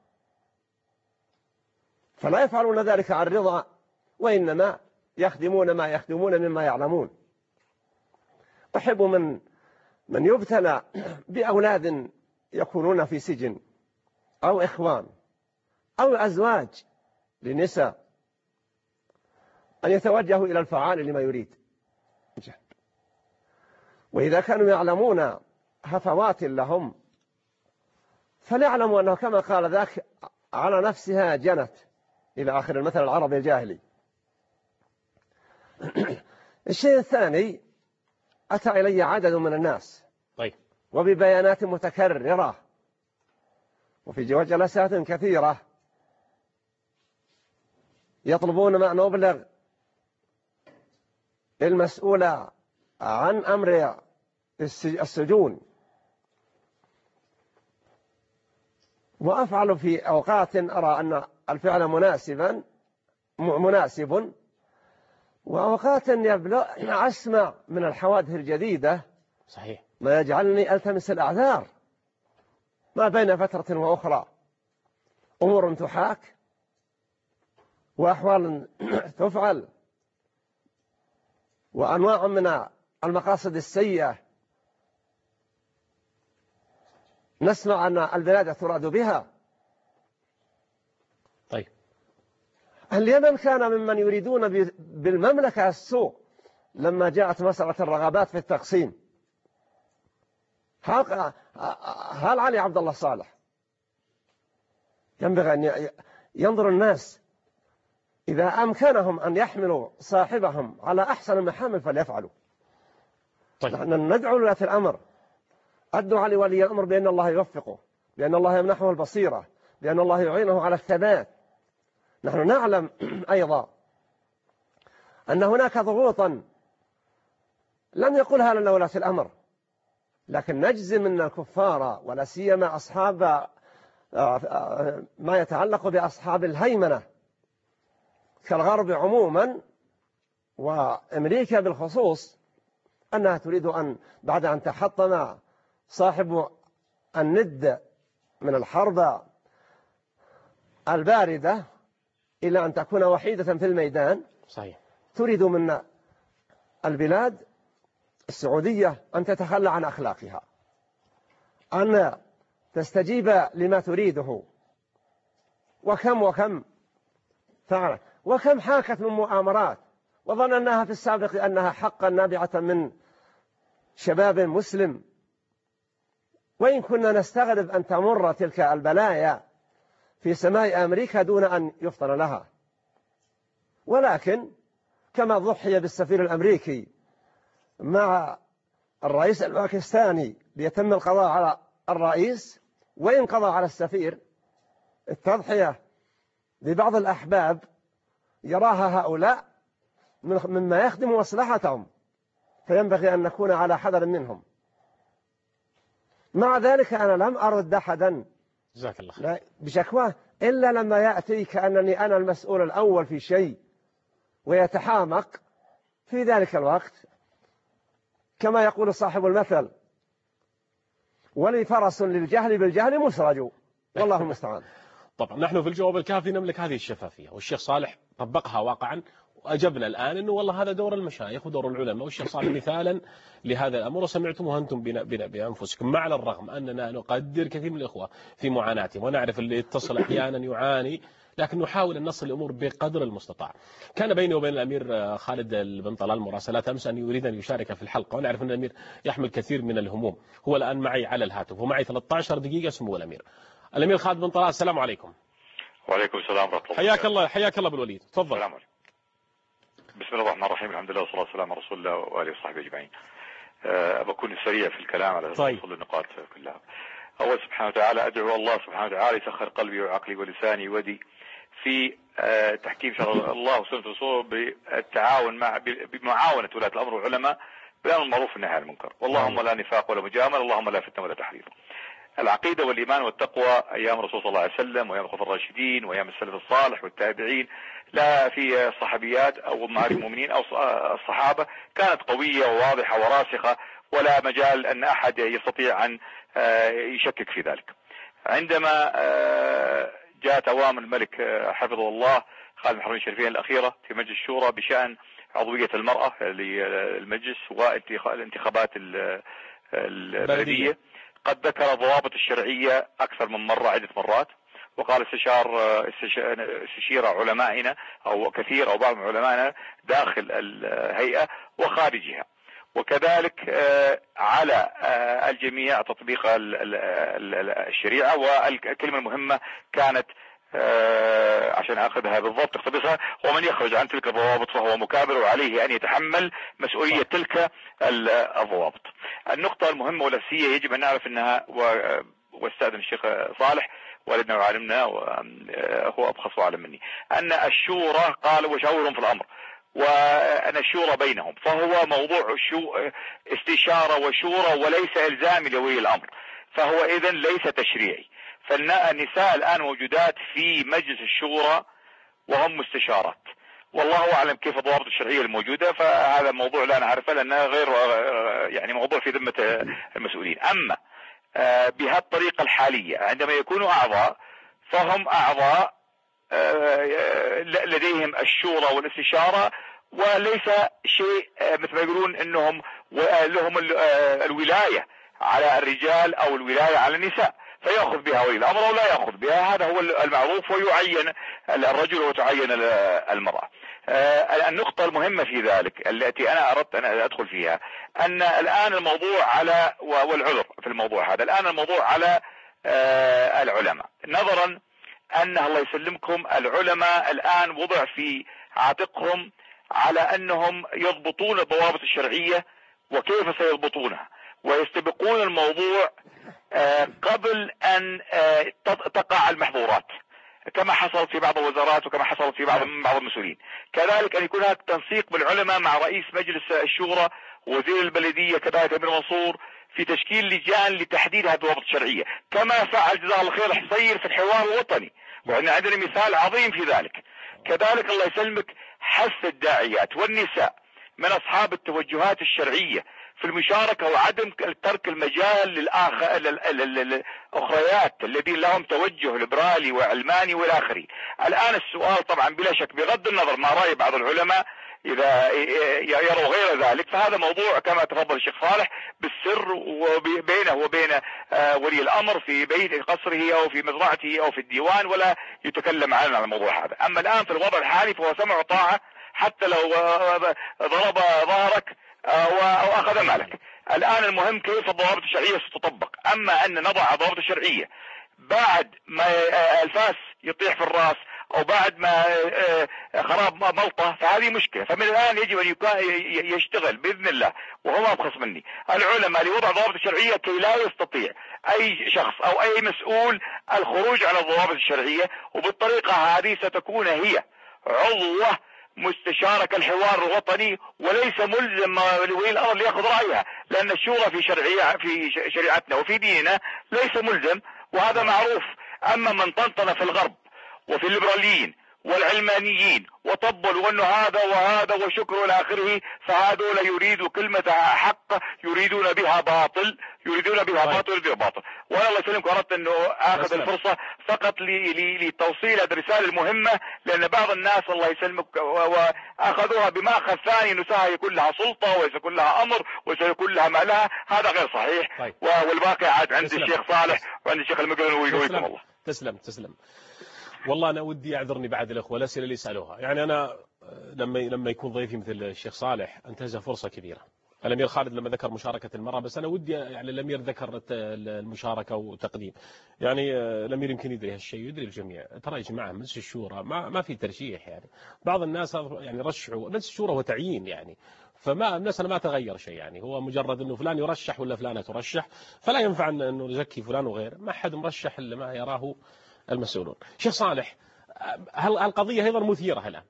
فلا يفعلون ذلك عن رضا، وإنما يخدمون ما يخدمون مما يعلمون. أحب من من يبتلى بأولاد يكونون في سجن أو إخوان أو أزواج لنساء أن يتوجهوا إلى الفعال لما يريد، وإذا كانوا يعلمون هفوات لهم فليعلموا أنه كما قال ذاك على نفسها جنت، إلى آخر المثل العربي الجاهلي. الشيء الثاني، أتى إلي عدد من الناس طيب. وببيانات متكررة وفي جلسات كثيرة يطلبون ما نبلغ المسؤول عن أمر السجون، وأفعل في أوقات أرى أن الفعل مناسبا مناسب، وأوقات يبلغ أسمع من الحوادث الجديدة صحيح ما يجعلني ألتمس الأعذار. ما بين فترة وأخرى أمور تحاك وأحوال تفعل وأنواع من المقاصد السيئة نسمع أن البلاد تراد بها. طيب. اليمن كان ممن يريدون بالمملكة السوء لما جاءت مسألة الرغبات في التقسيم. هل علي عبد الله صالح ينبغي أن ينظر الناس إذا أمكنهم أن يحملوا صاحبهم على أحسن المحامل فليفعلوا. طيب. نحن ندعو لولاة الأمر، الدعاء لولي الأمر بأن الله يوفقه، بأن الله يمنحه البصيرة، بأن الله يعينه على الثبات. نحن نعلم أيضا أن هناك ضغوطا لم يقلها لنا ولاة الأمر، لكن نجزم من الكفار ولا سيما أصحاب ما يتعلق بأصحاب الهيمنة كالغرب عموما وأمريكا بالخصوص أنها تريد أن بعد أن تحطم صاحب الند من الحرب الباردة إلى أن تكون وحيدة في الميدان. صحيح. تريد من البلاد السعودية أن تتخلى عن أخلاقها، أن تستجيب لما تريده. وكم وكم فعلت وكم حاكت من مؤامرات وظنناها في السابق أنها حقا نابعة من شباب مسلم، وإن كنا نستغرب أن تمر تلك البلايا في سماء أمريكا دون أن يفطن لها. ولكن كما ضحي بالسفير الأمريكي مع الرئيس الباكستاني ليتم القضاء على الرئيس وإن قضى على السفير، التضحية ببعض الأحباب يراها هؤلاء مما يخدم مصلحتهم، فينبغي أن نكون على حذر منهم. مع ذلك أنا لم أرد أحدا جزاك الله خير بشكواه إلا لما يأتي كأنني أنا المسؤول الأول في شيء ويتحامق في ذلك الوقت. كما يقول صاحب المثل: ولي فرس للجهل بالجهل مسرج، والله المستعان. طبعا نحن في الجواب الكافي نملك هذه الشفافية، والشيخ صالح طبقها واقعا، وأجبنا الآن أنه والله هذا دور المشايخ ودور العلماء، والشيخ صالح مثالا لهذا الأمر، وسمعتموه أنتم بأنفسكم. مع الرغم أننا نقدر كثير من الإخوة في معاناتهم، ونعرف اللي يتصل أحيانا يعاني، لكن نحاول أن نصل الأمور بقدر المستطاع. كان بيني وبين الأمير خالد بن طلال مراسلات أمس أن يريد أن يشارك في الحلقة، ونعرف أن الأمير يحمل كثير من الهموم. هو الآن معي على الهاتف ومعي ثلاثة عشر دقيقة. سمو الأمير الأمير خالد بن طلال، السلام عليكم. وعليكم السلام ورحمة الله. حياك الله. حياك الله بالوليد، تفضل. السلام عليكم. بسم الله الرحمن الرحيم، الحمد لله والصلاة والسلام على رسول الله وآله وصحبه أجمعين. أه بكون سريع في الكلام على طيب. وصول النقاط كلها. أول سبحانه وتعالى أدعو الله سبحانه وتعالى يسخر قلبي وعقلي ولساني ودي في أه تحكيم شرع الله وسنة رسوله بالتعاون مع بمعاونة ولاة الأمر والعلماء بالأمر المعروف والنهي عن المنكر. اللهم لا نفاق ولا مجامل، اللهم لا فتنة ولا تحرير. العقيدة والإيمان والتقوى أيام الرسول صلى الله عليه وسلم وأيام الخلفاء الراشدين وأيام السلف الصالح والتابعين، لا في الصحابيات أو أمهات المؤمنين أو الصحابة، كانت قوية وواضحة وراسخة، ولا مجال أن أحد يستطيع أن يشكك في ذلك. عندما جاءت أوامر الملك حفظه الله خالد بن حرمين الشريفين الأخيرة في مجلس الشورى بشأن عضوية المرأة للمجلس والانتخابات البلدية، قد ذكر ضوابط الشرعية أكثر من مرة عدة مرات، وقال استشار استشير علمائنا أو كثير أو بعض من علمائنا داخل الهيئة وخارجها، وكذلك على الجميع تطبيق الشريعة. والكلمة المهمة كانت عشان أخذها بالضبط اقتبسها: ومن يخرج عن تلك الضوابط فهو مكابر وعليه أن يتحمل مسؤولية تلك الضوابط. النقطة المهمة والأساسية يجب أن نعرف أنها، واستأذن الشيخ صالح والدنا وعالمنا وهو أبخص وأعلم مني، أن الشورى قال وشاورهم في الأمر، وأن الشورى بينهم، فهو موضوع استشارة وشورى وليس إلزامي لولي الأمر، فهو إذن ليس تشريعي. فالنساء الآن موجودات في مجلس الشورى وهم مستشارات، والله أعلم كيف الضوابط الشرعية الموجودة، فهذا موضوع لا نعرفه لأنه غير يعني موضوع في ذمة المسؤولين. أما بهالطريقة الحالية عندما يكونوا أعضاء فهم أعضاء لديهم الشورى والاستشارة، وليس شيء مثل ما يقولون أنهم لهم الولاية على الرجال أو الولاية على النساء، فيأخذ بها ولي الأمر أو لا يأخذ بها، هذا هو المعروف، ويعين الرجل وتعين المرأة. النقطة المهمة في ذلك التي أنا أردت أن أدخل فيها أن الآن الموضوع على، والعذر في الموضوع هذا، الآن الموضوع على العلماء، نظرا أن الله يسلمكم العلماء الآن وضع في عاتقهم على أنهم يضبطون الضوابط الشرعية وكيف سيضبطونها، ويستبقون الموضوع قبل أن تقع المحظورات، كما حصل في بعض الوزارات وكما حصل في بعض من بعض المسؤولين. كذلك أن يكون هناك تنسيق بالعلماء مع رئيس مجلس الشورى ووزير البلدية كذلك أمير منصور في تشكيل لجان لتحديد هذه الضوابط الشرعية، كما فعل جزاه الله خير الحصير في الحوار الوطني، وعندنا عندنا مثال عظيم في ذلك. كذلك الله يسلمك حث الداعيات والنساء من أصحاب التوجهات الشرعية في المشاركة وعدم ترك المجال للآخر للأخريات الذين لهم توجه ليبرالي وعلماني والى آخره. الآن السؤال طبعا بلا شك بغض النظر ما رأي بعض العلماء إذا يروا غير ذلك، فهذا موضوع كما تفضل الشيخ صالح بالسر وبينه وبين ولي الأمر في بيت قصره أو في مزرعته أو في الديوان، ولا يتكلم عن الموضوع هذا. أما الآن في الوضع الحالي فهو سمع وطاعة حتى لو ضرب ظهرك أو أخذ مالك. الآن المهم كيف الضوابط الشرعية ستطبق. أما أن نضع ضوابط الشرعية بعد ما الفاس يطيح في الرأس أو بعد ما خراب ملطة فهذه مشكلة. فمن الآن يجب أن يشتغل بإذن الله وهو أبخص مني العلماء لوضع ضوابط الشرعية كي لا يستطيع أي شخص أو أي مسؤول الخروج على الضوابط الشرعية، وبالطريقة هذه ستكون هي عضوة مستشارة الحوار الوطني وليس ملزم ولي الأمر ليأخذ رأيها، لأن الشورى في شرعية في شريعتنا وفي ديننا ليس ملزم، وهذا معروف. أما من طنطن في الغرب وفي الليبراليين والعلمانيين وطبلوا أنه هذا وهذا وشكر إلى آخره، فهذول يريدوا كلمة حق يريدون بها باطل، يريدون بها باطل يريدون باطل. وأنا الله يسلمك أردت أنه آخذ الفرصة فقط لتوصيل الرسالة المهمة، لأن بعض الناس الله يسلمك وأخذوها بمأخذ ثاني أنه سيكون لها سلطة وسيكون لها أمر وسيكون لها ما لها. هذا غير صحيح. طيب. والباقي عاد عند الشيخ صالح وعند الشيخ المقرن ويقويكم الله. تسلم تسلم. والله أنا ودي أعذرني بعد الأخوة الأسئلة اللي سألوها. يعني أنا لما لما يكون ضيفي مثل الشيخ صالح أنتهزها فرصة كبيرة. الأمير خالد لما ذكر مشاركة المرأة، بس أنا ودي يعني الأمير ذكر المشاركة وتقديم. يعني الأمير يمكن يدري هالشيء ويدري الجميع. ترى يا جماعة مجلس الشورى ما ما في ترشيح. يعني بعض الناس يعني رشحوا مجلس الشورى هو تعيين، يعني فما الناس أنا ما تغير شيء. يعني هو مجرد إنه فلان يرشح ولا فلانة ترشح، فلا ينفع إنه نزكي فلان وغيره. ما حد مرشح إلا ما يراه المسؤولون. شيخ صالح، القضية أيضا مثيرة الآن،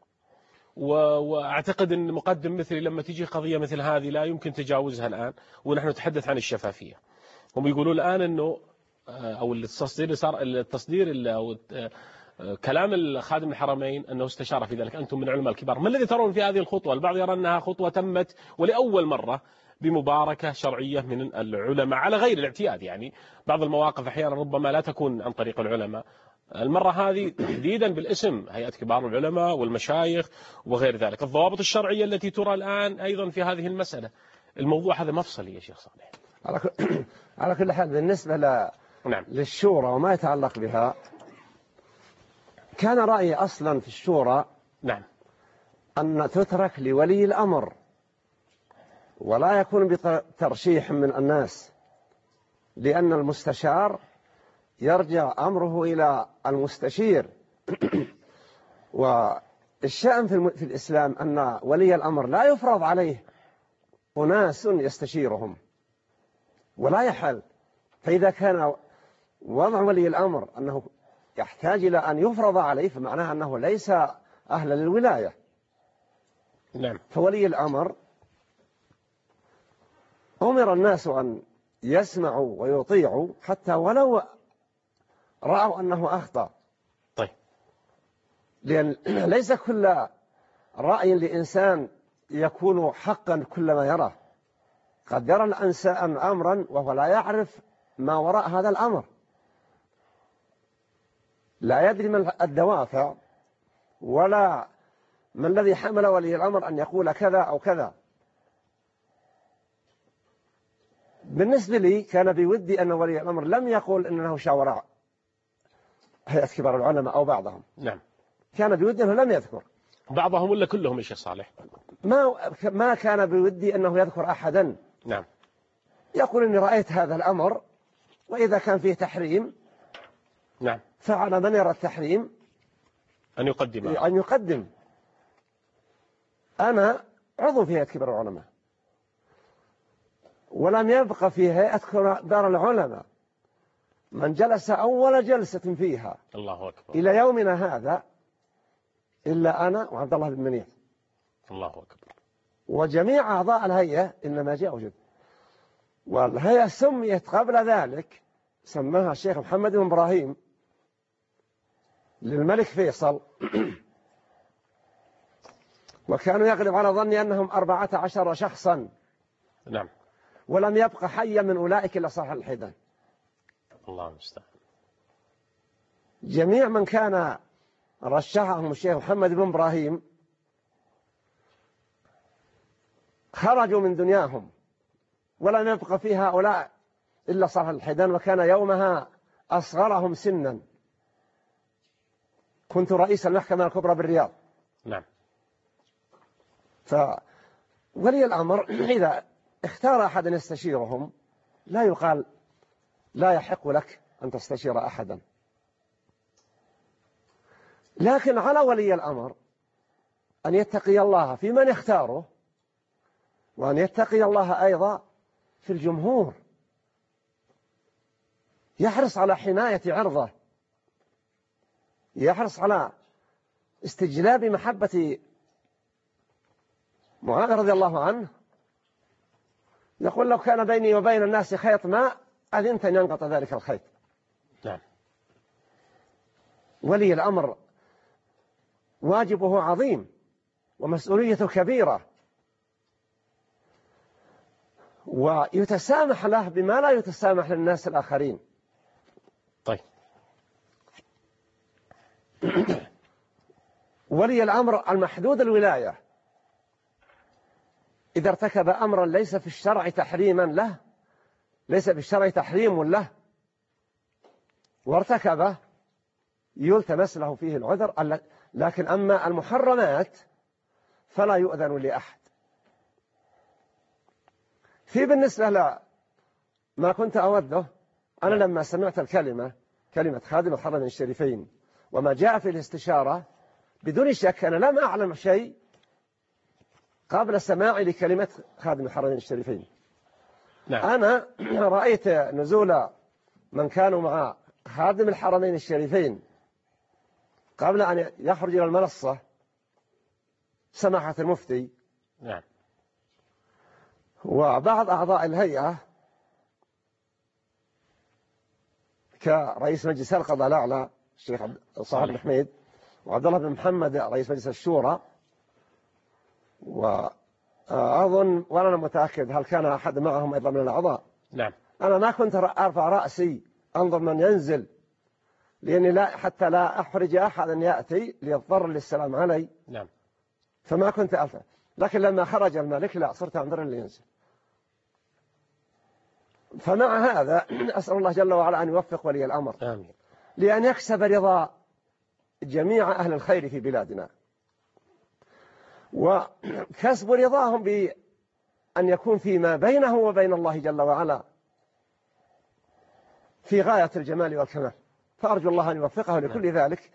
وأعتقد أن مقدم مثلي لما تيجي قضية مثل هذه لا يمكن تجاوزها الآن، ونحن نتحدث عن الشفافية. هم يقولون الآن أنه أو التصدير صار التصدير أو كلام الخادم الحرمين أنه استشار في ذلك. أنتم من علماء الكبار، ما الذي ترون في هذه الخطوة؟ البعض يرى أنها خطوة تمت ولأول مرة بمباركة شرعية من العلماء على غير الاعتياد. يعني بعض المواقف أحيانا ربما لا تكون عن طريق العلماء، المرة هذه تحديدا بالاسم هيئة كبار العلماء والمشايخ وغير ذلك. الضوابط الشرعية التي ترى الآن أيضا في هذه المسألة، الموضوع هذا مفصلي يا شيخ صالح. على كل على كل حال بالنسبة ل... نعم. للشورى وما يتعلق بها، كان رأيي أصلا في الشورى نعم أن تترك لولي الأمر ولا يكون بترشيح من الناس، لأن المستشار يرجع أمره إلى المستشير. والشأن في, في الإسلام أن ولي الأمر لا يفرض عليه أناس يستشيرهم ولا يحل. فإذا كان وضع ولي الأمر أنه يحتاج إلى أن يفرض عليه فمعناها أنه ليس أهلا للولاية. نعم. فولي الأمر أمر الناس أن يسمعوا ويطيعوا حتى ولو رأوا أنه أخطأ. طيب. لأن ليس كل رأي لإنسان يكون حقا كل ما يراه. قد يرى الإنسان أمرا وهو لا يعرف ما وراء هذا الأمر، لا يدري من الدوافع ولا ما الذي حمل ولي الأمر أن يقول كذا أو كذا. بالنسبة لي كان بودي أن ولي الأمر لم يقول أنه شاور هيئة كبار العلماء أو بعضهم. نعم. كان بودي أنه لم يذكر بعضهم ولا كلهم يا شيخ صالح؟ ما ما كان بودي أنه يذكر أحدا. نعم. يقول إني رأيت هذا الأمر، وإذا كان فيه تحريم نعم فعلى من يرى التحريم أن يقدم أن يقدم. أنا عضو في هيئة كبار العلماء، ولم يبقى في هيئة كبار العلماء من جلس أول جلسة فيها الله أكبر إلى يومنا هذا إلا أنا وعبد الله بن منيع. الله أكبر. وجميع أعضاء الهيئة إنما جاءوا جد. والهيئة سميت قبل ذلك، سماها الشيخ محمد بن إبراهيم للملك فيصل، وكانوا يغلب على ظني أنهم أربعة عشر شخصا. نعم. ولم يبق حيا من أولئك إلا صاحب الحيدان. الله المستعان. جميع من كان رشحهم الشيخ محمد بن إبراهيم خرجوا من دنياهم، ولم يبق في هؤلاء إلا صاحب الحيدان، وكان يومها أصغرهم سنا. كنت رئيس المحكمة الكبرى بالرياض. نعم. فولي الأمر إذا اختار أحد يستشيرهم لا يقال لا يحق لك أن تستشير أحدا، لكن على ولي الأمر أن يتقي الله في من يختاره، وأن يتقي الله أيضا في الجمهور، يحرص على حماية عرضه، يحرص على استجلاب محبة معاذ رضي الله عنه. يقول لو كان بيني وبين الناس خيط ماء أذنت أن ينقطع ذلك الخيط. نعم. ولي الأمر واجبه عظيم ومسؤوليته كبيرة، ويتسامح له بما لا يتسامح للناس الآخرين. طيب. ولي الأمر المحدود الولاية إذا ارتكب أمرا ليس في الشرع تحريما له، ليس في الشرع تحريم له، وارتكبه يلتمس له فيه العذر. لكن أما المحرمات فلا يؤذن لأحد. في بالنسبة لا ما كنت أوده، أنا لما سمعت الكلمة كلمة خادم الحرمين الشريفين وما جاء في الاستشارة، بدون شك أنا لم أعلم شيء قبل سماعي لكلمة خادم الحرمين الشريفين. نعم. أنا رأيت نزول من كانوا مع خادم الحرمين الشريفين قبل أن يخرج إلى المنصة سماحة المفتي. نعم. وبعض أعضاء الهيئة كرئيس مجلس القضاء الأعلى الشيخ صالح الحميد، وعبد الله بن محمد رئيس مجلس الشورى، وأظن وأنا متأكد هل كان أحد معهم أيضا من الأعضاء. نعم. أنا ما كنت أرفع رأسي أنظر من ينزل، لأني لا حتى لا أحرج أحدا يأتي ليضطر للسلام علي. نعم. فما كنت ألفت، لكن لما خرج الملك لا صرت أنظر اللي ينزل. فمع هذا أسأل الله جل وعلا أن يوفق ولي الأمر آمين. لأن يكسب رضا جميع أهل الخير في بلادنا، وكسب رضاهم بأن يكون فيما بينه وبين الله جل وعلا في غاية الجمال والكمال. فأرجو الله أن يوفقه لكل ذلك.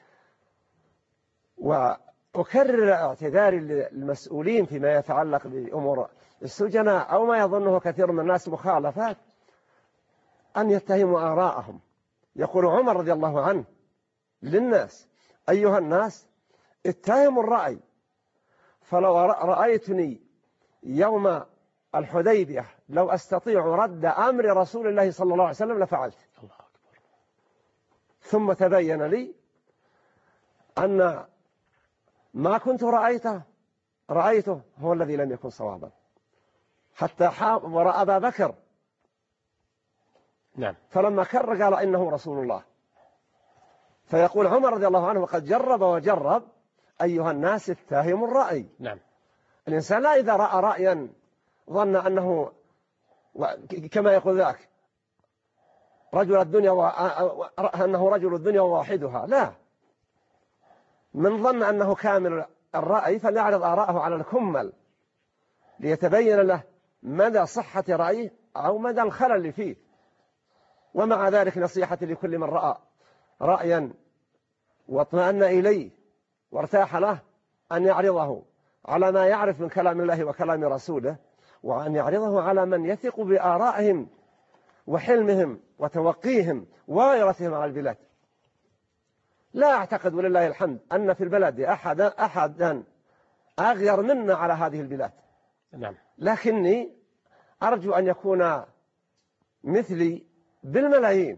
وأكرر اعتذاري للمسؤولين فيما يتعلق بأمور السجناء أو ما يظنه كثير من الناس مخالفات، أن يتهموا آراءهم. يقول عمر رضي الله عنه للناس: أيها الناس اتهموا الرأي، فلو رأيتني يوم الحديبية لو أستطيع رد أمر رسول الله صلى الله عليه وسلم لفعلت. الله أكبر. ثم تبين لي أن ما كنت رأيته رأيته هو الذي لم يكن صوابا، حتى وراء أبا بكر. نعم. فلما كر قال إنه رسول الله. فيقول عمر رضي الله عنه: وقد جرب وجرب أيها الناس اتهموا الرأي. نعم. الإنسان لا إذا رأى رأيا ظن أنه كما يقول ذاك رجل الدنيا و... أنه رجل الدنيا وواحدها، لا، من ظن أنه كامل الرأي فليعرض آراءه على الكمل ليتبين له مدى صحة رأيه أو مدى الخلل اللي فيه. ومع ذلك نصيحتي لكل من رأى رأيا واطمأن إليه وارتاح له أن يعرضه على ما يعرف من كلام الله وكلام رسوله، وأن يعرضه على من يثق بآرائهم وحلمهم وتوقيهم وغيرتهم على البلاد. لا أعتقد ولله الحمد أن في البلد أحدا أحدا أغير منا على هذه البلاد. نعم. لكني أرجو أن يكون مثلي بالملايين.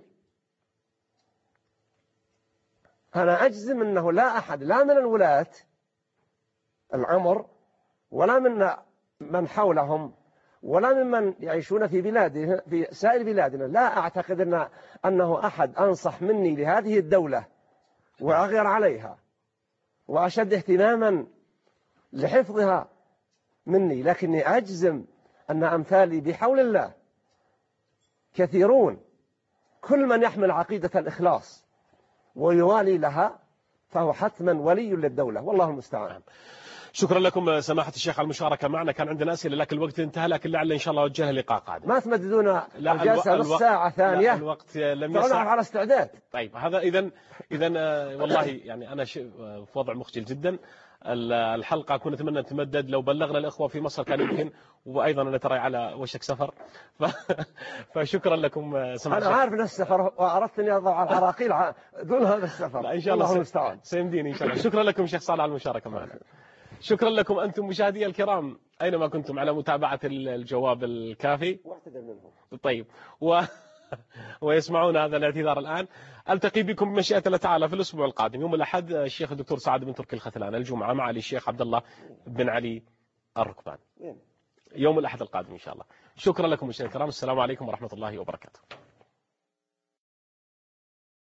أنا أجزم أنه لا أحد لا من الولاة العمر ولا من من حولهم ولا ممن يعيشون في بلاده في سائر بلادنا. لا أعتقد أن أنه أحد أنصح مني لهذه الدولة وأغير عليها وأشد اهتماما لحفظها مني، لكني أجزم أن أمثالي بحول الله كثيرون. كل من يحمل عقيدة الإخلاص ويوالي لها فهو حتما ولي للدولة، والله المستعان. شكرا لكم سماحة الشيخ على المشاركة معنا. كان عندنا أسئلة لكن الوقت انتهى، لكن لعل إن شاء الله وجهها لقاء قادم. ما تمددون الجلسة نص ساعة ثانية؟ الوقت لم يسع. على استعداد. طيب هذا إذن إذن والله يعني أنا في وضع مخجل جدا. الحلقة كنا نتمنى أن تمدد، لو بلغنا الإخوة في مصر كان يمكن، وأيضا أنا ترى على وشك سفر. ف... فشكرا لكم سماحة أنا عارف أن السفر وأردت أن أضع العراقيل دون هذا السفر. إن شاء الله المستعان سيمديني إن شاء الله. شكرا لكم شيخ صالح على المشاركة معنا. شكرا لكم أنتم مشاهدي الكرام أينما كنتم على متابعة الجواب الكافي. طيب و... ويسمعون هذا الاعتذار الآن. ألتقي بكم بمشيئة الله تعالى في الأسبوع القادم يوم الأحد الشيخ الدكتور سعد بن تركي الختلان، الجمعة مع الشيخ عبد الله بن علي الركبان يوم الأحد القادم إن شاء الله. شكرا لكم مشاهدي الكرام، السلام عليكم ورحمة الله وبركاته.